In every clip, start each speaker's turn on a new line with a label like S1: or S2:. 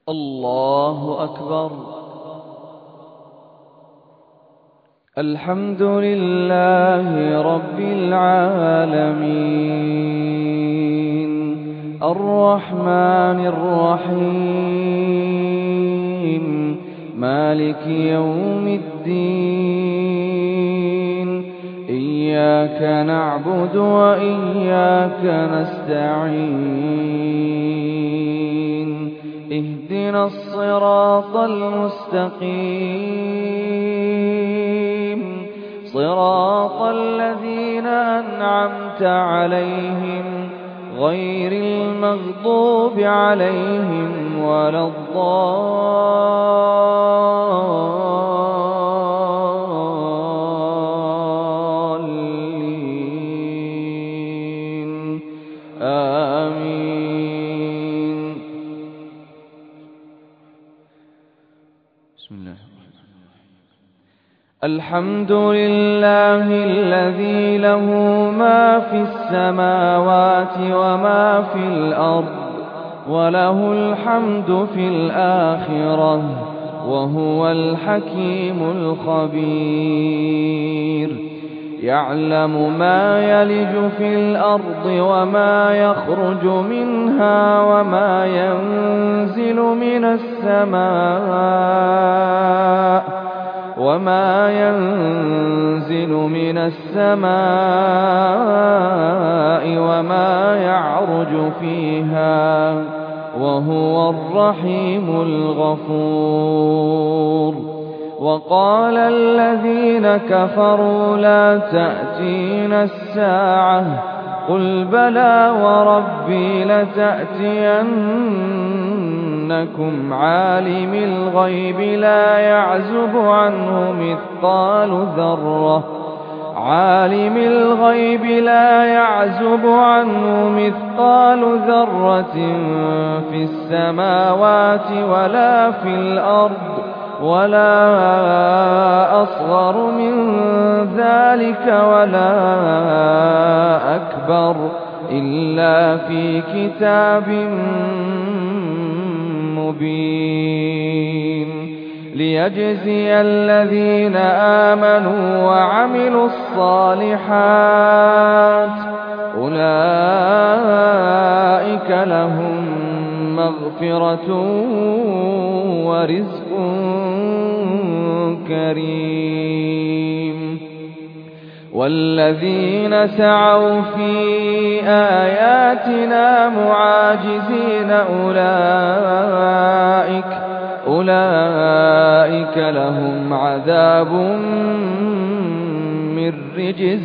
S1: الله أكبر. الحمد لله رب العالمين، الرحمن الرحيم، مالك يوم الدين. إياك نعبد وإياك نستعين. اهدنا الصراط المستقيم، صراط الذين أنعمت عليهم غير المغضوب عليهم ولا الضالين. آمين. بسم الله الرحمن الرحيم. الحمد لله الذي له ما في السماوات وما في الأرض، وله الحمد في الآخرة، وهو الحكيم الخبير. يعلم ما يلج في الأرض وما يخرج منها وما ينزل من السماء وما يعرج فيها، وهو الرحيم الغفور. وقال الذين كفروا لا تأتينا الساعة، قل بلى وربي لتأتينكم، عالم الغيب لا يعزب عنه مثقال ذرة في السماوات ولا في الأرض، ولا أصغر من ذلك ولا أكبر، إلا في كتاب مبين، ليجزي الذين آمنوا وعملوا الصالحات، أولئك لهم مغفرة ورزق كريم. والذين سعوا في آياتنا معاجزين أولئك لهم عذاب من رجز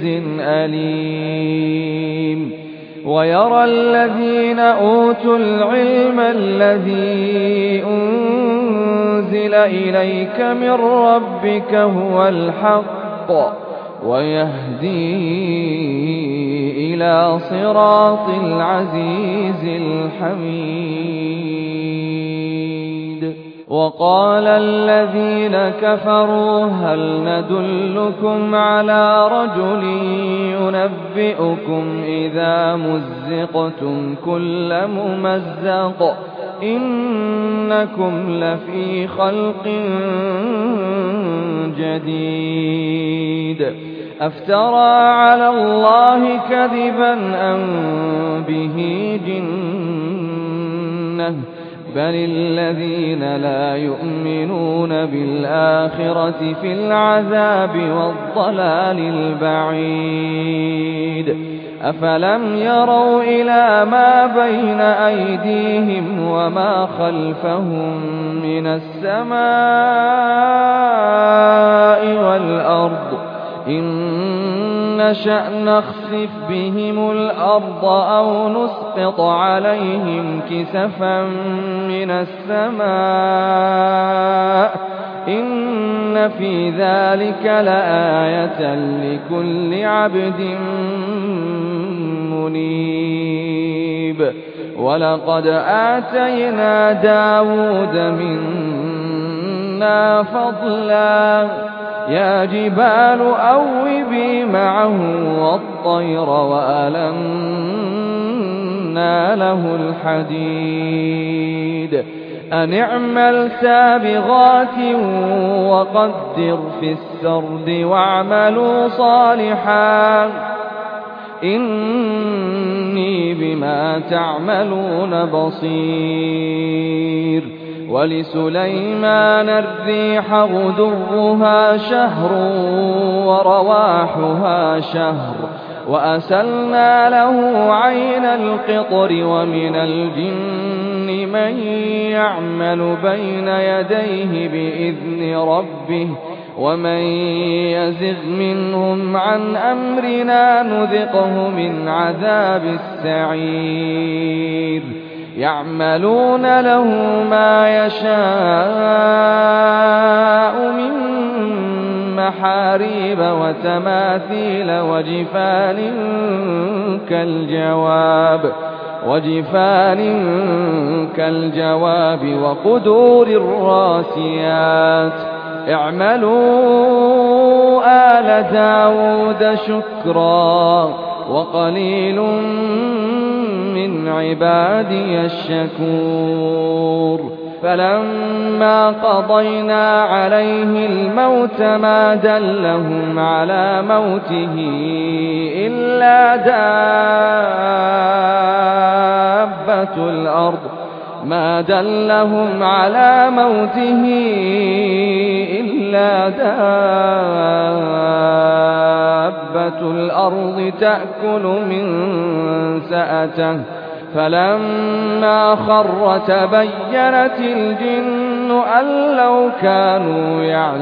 S1: أليم. ويرى الذين أوتوا العلم الذي أنزل إليك من ربك هو الحق، ويهدي إلى صراط العزيز الحميد. وقال الذين كفروا هل ندلكم على رجل ينبئكم إذا مزقتم كل ممزق إنكم لفي خلق جديد. أفترى على الله كذبا أم به جنة، بل الذين لا يؤمنون بالآخرة في العذاب والضلال البعيد. أفلم يروا إلى ما بين أيديهم وما خلفهم من السماء والأرض، إن نشأ نخسف بهم الأرض أو نسقط عليهم كسفا من السماء، إن في ذلك لآية لكل عبد منيب. ولقد آتينا داود منا فضلا، يا جبال أوبي معه والطير وألنا له الحديد، أن اعمل سابغات وقدر في السرد واعملوا صالحا إني بما تعملون بصير ولسليمان الريح غدرها شهر ورواحها شهر وأسلنا له عين القطر ومن الجن من يعمل بين يديه بإذن ربه ومن يزغ منهم عن أمرنا نذقه من عذاب السعير يعملون له ما يشاء من محاريب وتماثيل وجفان كالجواب وقدور الراسيات اعملوا آل داود شكرا وقليل من عبادي الشكور فلما قضينا عليه الموت ما دلهم على موته إلا دابة الأرض تأكل من سأته فلما خر تبينت الجن أن لو كانوا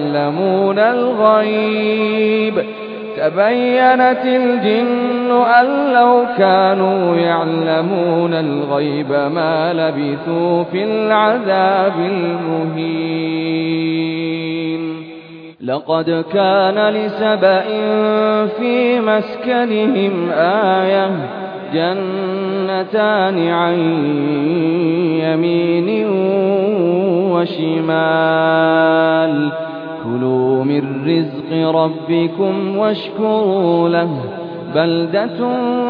S1: يعلمون الغيب ما لبثوا في العذاب المهين لقد كان لسبإ في مسكنهم آية جنتان عن يمين وشمال كلوا من رزق ربكم واشكروا له بلدة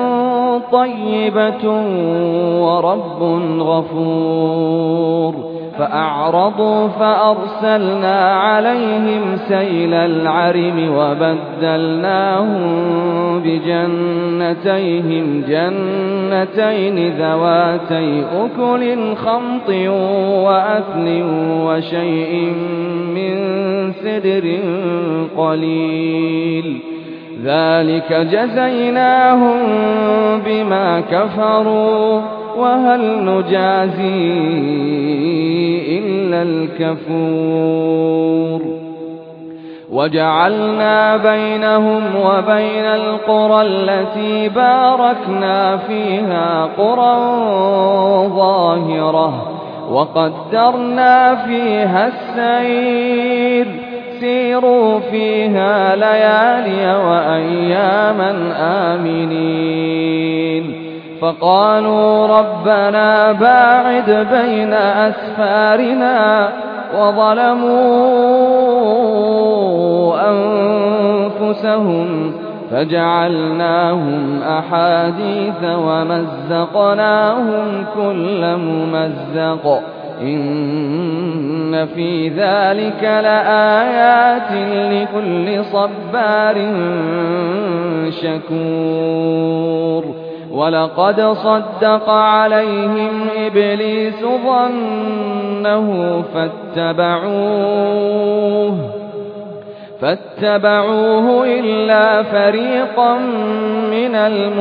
S1: طيبة ورب غفور فأعرضوا فأرسلنا عليهم سيل العرم وبدلناهم بجنتين ذواتي أكل خمط وأثل وشيء من سدر قليل ذلك جزيناهم بما كفروا وهل نجازي إلا الكفور وجعلنا بينهم وبين القرى التي باركنا فيها قرى ظاهرة وقدرنا فيها السير سيروا فيها ليالي وأياما آمنين فقالوا ربنا باعد بين أسفارنا وظلموا أنفسهم فجعلناهم أحاديث ومزقناهم كل ممزق إن في ذلك لآيات لكل صبار شكور ولقد صدق عليهم إبليس ظنه فاتبعوه إلا فريقا من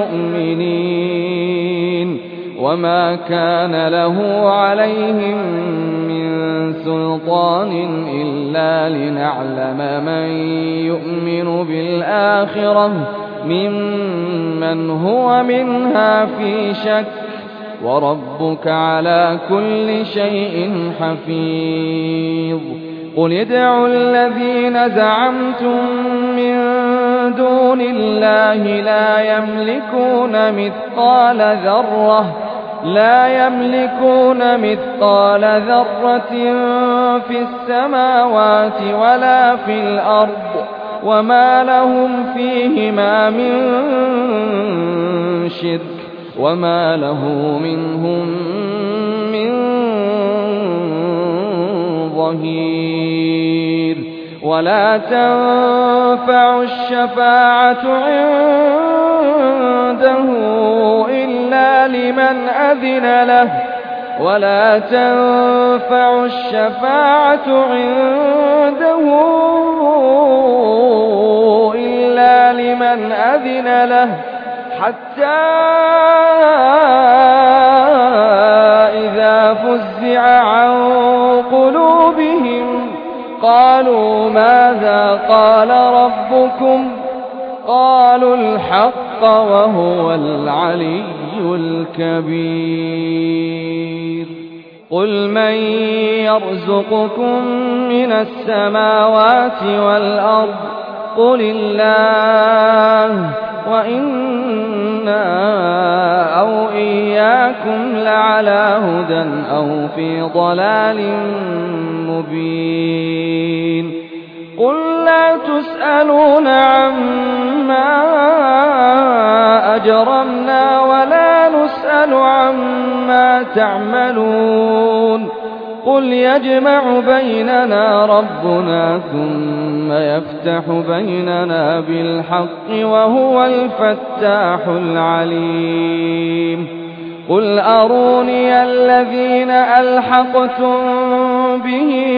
S1: المؤمنين وما كان له عليهم من سلطان إلا لنعلم من يؤمن بالآخرة ممن هو منها في شك وربك على كل شيء حفيظ قل ادعوا الذين زعمتم من دون الله لا يملكون مثقال ذرة في السماوات ولا في الأرض وما لهم فيهما من شرك وما له منهم من ظهير ولا تنفع الشفاعة عنده إلا لمن أذن له ولا تنفع الشفاعة عنده إلا لمن أذن له حتى إذا فزع عن قلوبهم قالوا ماذا قال ربكم قالوا الحق وهو العلي الكبير قل من يرزقكم من السماوات والأرض قل الله وإنا أو إياكم لعلى هدى أو في ضلال مبين قل لا تسألون عما أجرمنا ولا نسأل عما تعملون قل يجمع بيننا ربنا ثم يفتح بيننا بالحق وهو الفتاح العليم قل أروني الذين ألحقتم به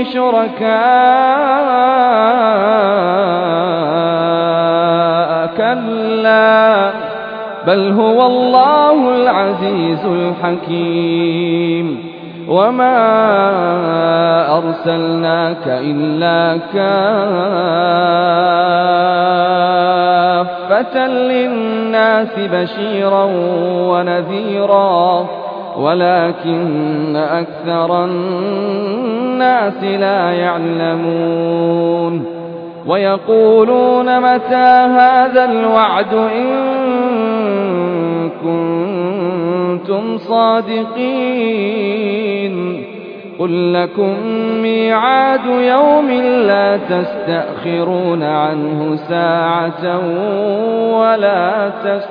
S1: شركاء كلا بل هو الله العزيز الحكيم وما أرسلناك إلا كافة للناس بشيرا ونذيرا ولكن أكثر الناس لا يعلمون ويقولون متى هذا الوعد إن كنتم صادقين قل لكم ميعاد يوم لا تستأخرون عنه ساعة ولا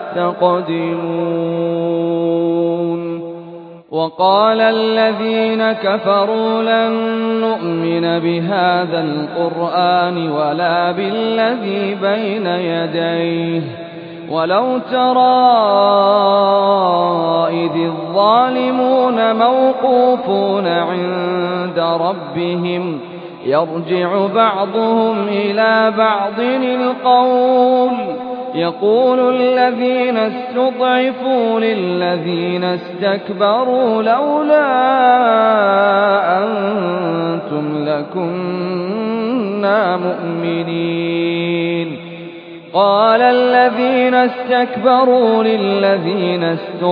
S1: تستقدمون وقال الذين كفروا لن نؤمن بهذا القرآن ولا بالذي بين يديه ولو ترى إذ الظالمون موقوفون عند ربهم يرجع بعضهم إلى بعض القول يقول الذين استضعفوا للذين استكبروا لولا أنتم لكنا مؤمنين قال الذين استكبروا للذين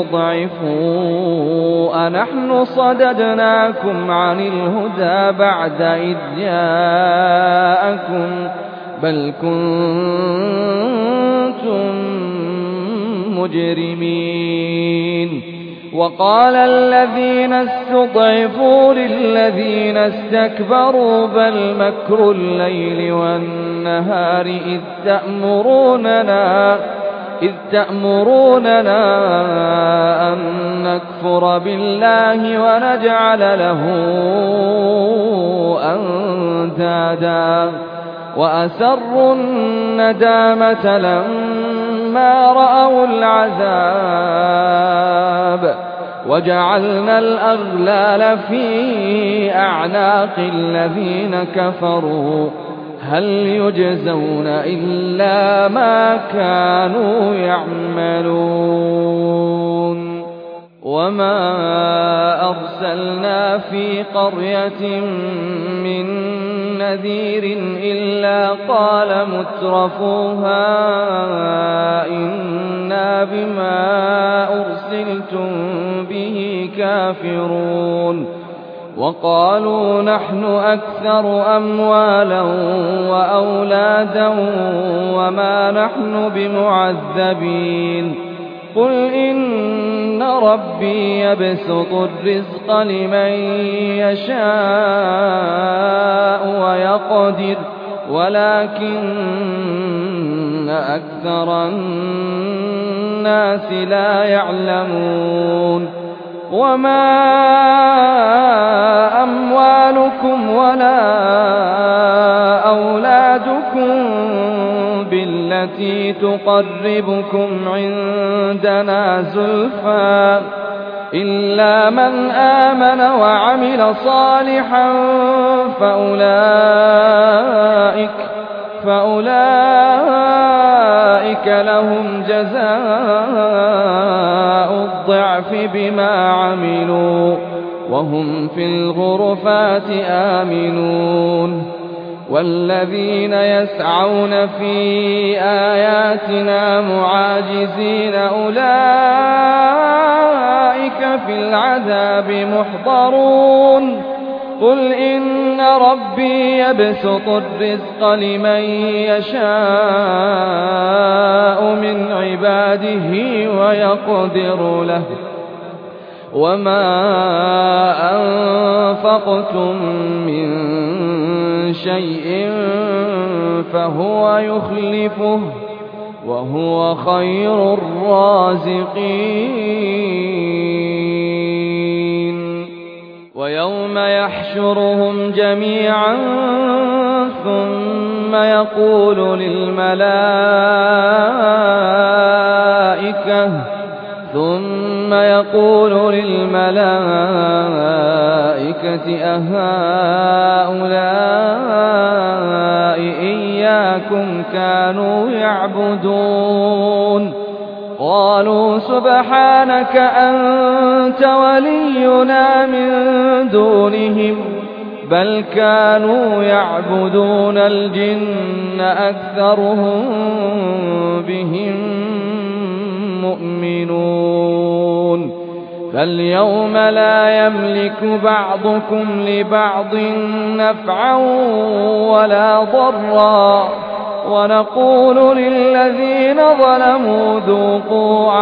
S1: استضعفوا أنحن صددناكم عن الهدى بعد إذ جاءكم بل كنتم مجرمين وقال الذين استضعفوا للذين استكبروا بل مكر الليل والنهار إذ تأمروننا أن نكفر بالله ونجعل له أندادا وأسروا الندامة لما رأوا العذاب وجعلنا الأغلال في أعناق الذين كفروا هل يجزون إلا ما كانوا يعملون وما أرسلنا في قرية من نذير إلا قال مترفوها إنا بما أرسلتم به كافرون وقالوا نحن أكثر أموالا وأولادا وما نحن بمعذبين قل إن ربي يبسط الرزق لمن يشاء ويقدر ولكن أكثر الناس لا يعلمون وما أموالكم ولا أولادكم بالتي تقربكم عندنا زلفى إلا من آمن وعمل صالحا فأولئك لهم جزاء الضعف بما عملوا وهم في الغرفات آمنون والذين يسعون في آياتنا معاجزين أولئك في العذاب محضرون قل إن ربي يبسط الرزق لمن يشاء من عباده ويقدر له وما أنفقتم من شيء فهو يخلفه وهو خير الرازقين ويوم يحشرهم جميعا ثم يقول للملائكة أهؤلاء إياكم كانوا يعبدون قالوا سبحانك أنت ولينا من دونهم بل كانوا يعبدون الجن أكثرهم بهم مؤمنون فاليوم لا يملك بعضكم لبعض نفعا ولا ضرا ونقول للذين ظلموا ذوقوا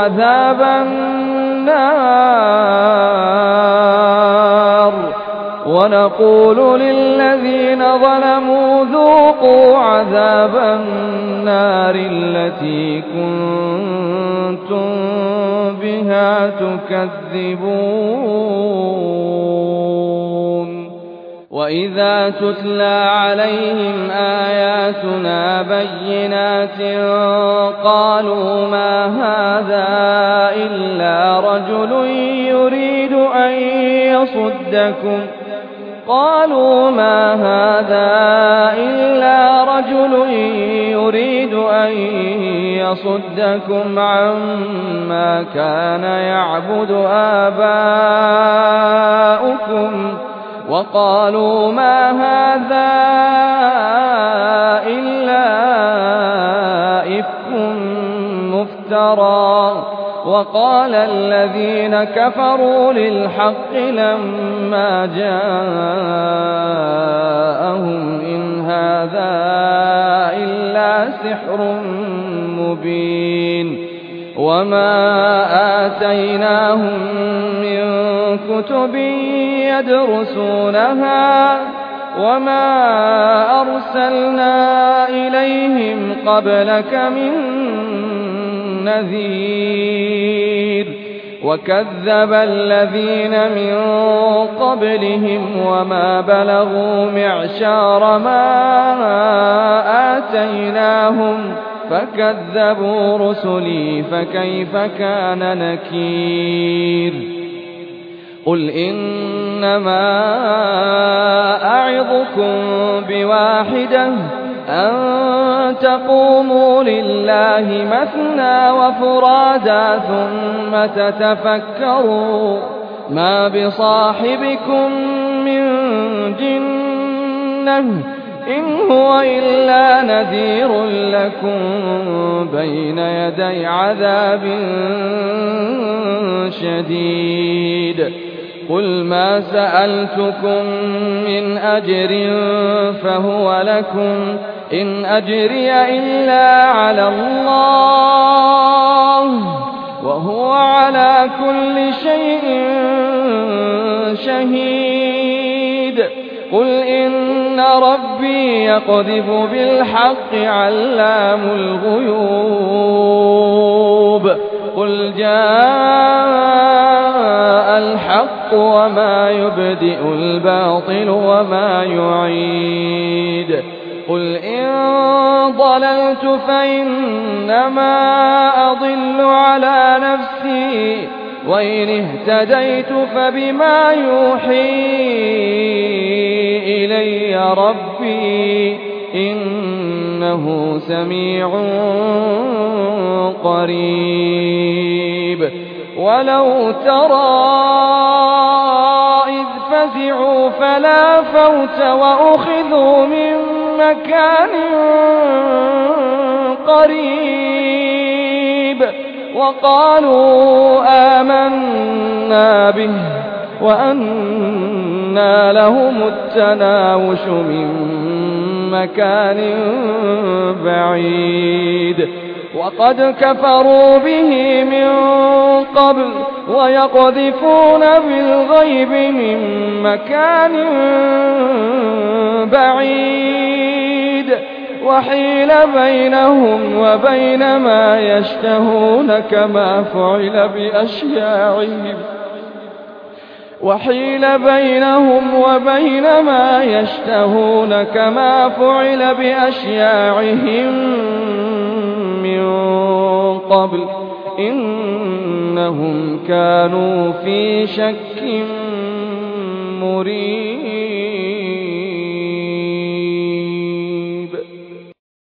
S1: عذاب النار التي كنتم بها تكذبون وإذا تتلى عليهم آياتنا بينات قالوا ما هذا إلا رجل يريد أن يصدكم عما كان يعبد آباؤكم وقالوا ما هذا إلا إفك مفترى وقال الذين كفروا للحق لما جاءهم إن هذا إلا سحر مبين وما آتيناهم من كتب يدرسونها وما أرسلنا إليهم قبلك من نذير وكذب الذين من قبلهم وما بلغوا معشار ما آتيناهم فكذبوا رسلي فكيف كان نكير قل إنما أعظكم بواحدة أن تقوموا لله مثنى وفرادا ثم تتفكروا ما بصاحبكم من جنة إن هو إلا نذير لكم بين يدي عذاب شديد قل ما سألتكم من أجر فهو لكم إن أجري إلا على الله وهو على كل شيء شهيد قل إن ربي يقذف بالحق علام الغيوب قل جاء الحق وما يبدئ الباطل وما يعيد قل إن ضللت فإنما أضل على نفسي وإن اهتديت فبما يوحي إلي ربي إنه سميع قريب ولو ترى إذ فزعوا فلا فوت وأخذوا من مكان قريب وقالوا آمنا به وأنى لهم التناوش من مكان بعيد وقد كفروا به من قبل ويقذفون بالغيب من مكان بعيد وحيل بينهم وبين ما يشتهون كما فعل بأشياعهم وحيل بينهم وبين ما يشتهون كما فعل بأشياعهم من قبل إنهم كانوا في شك مريب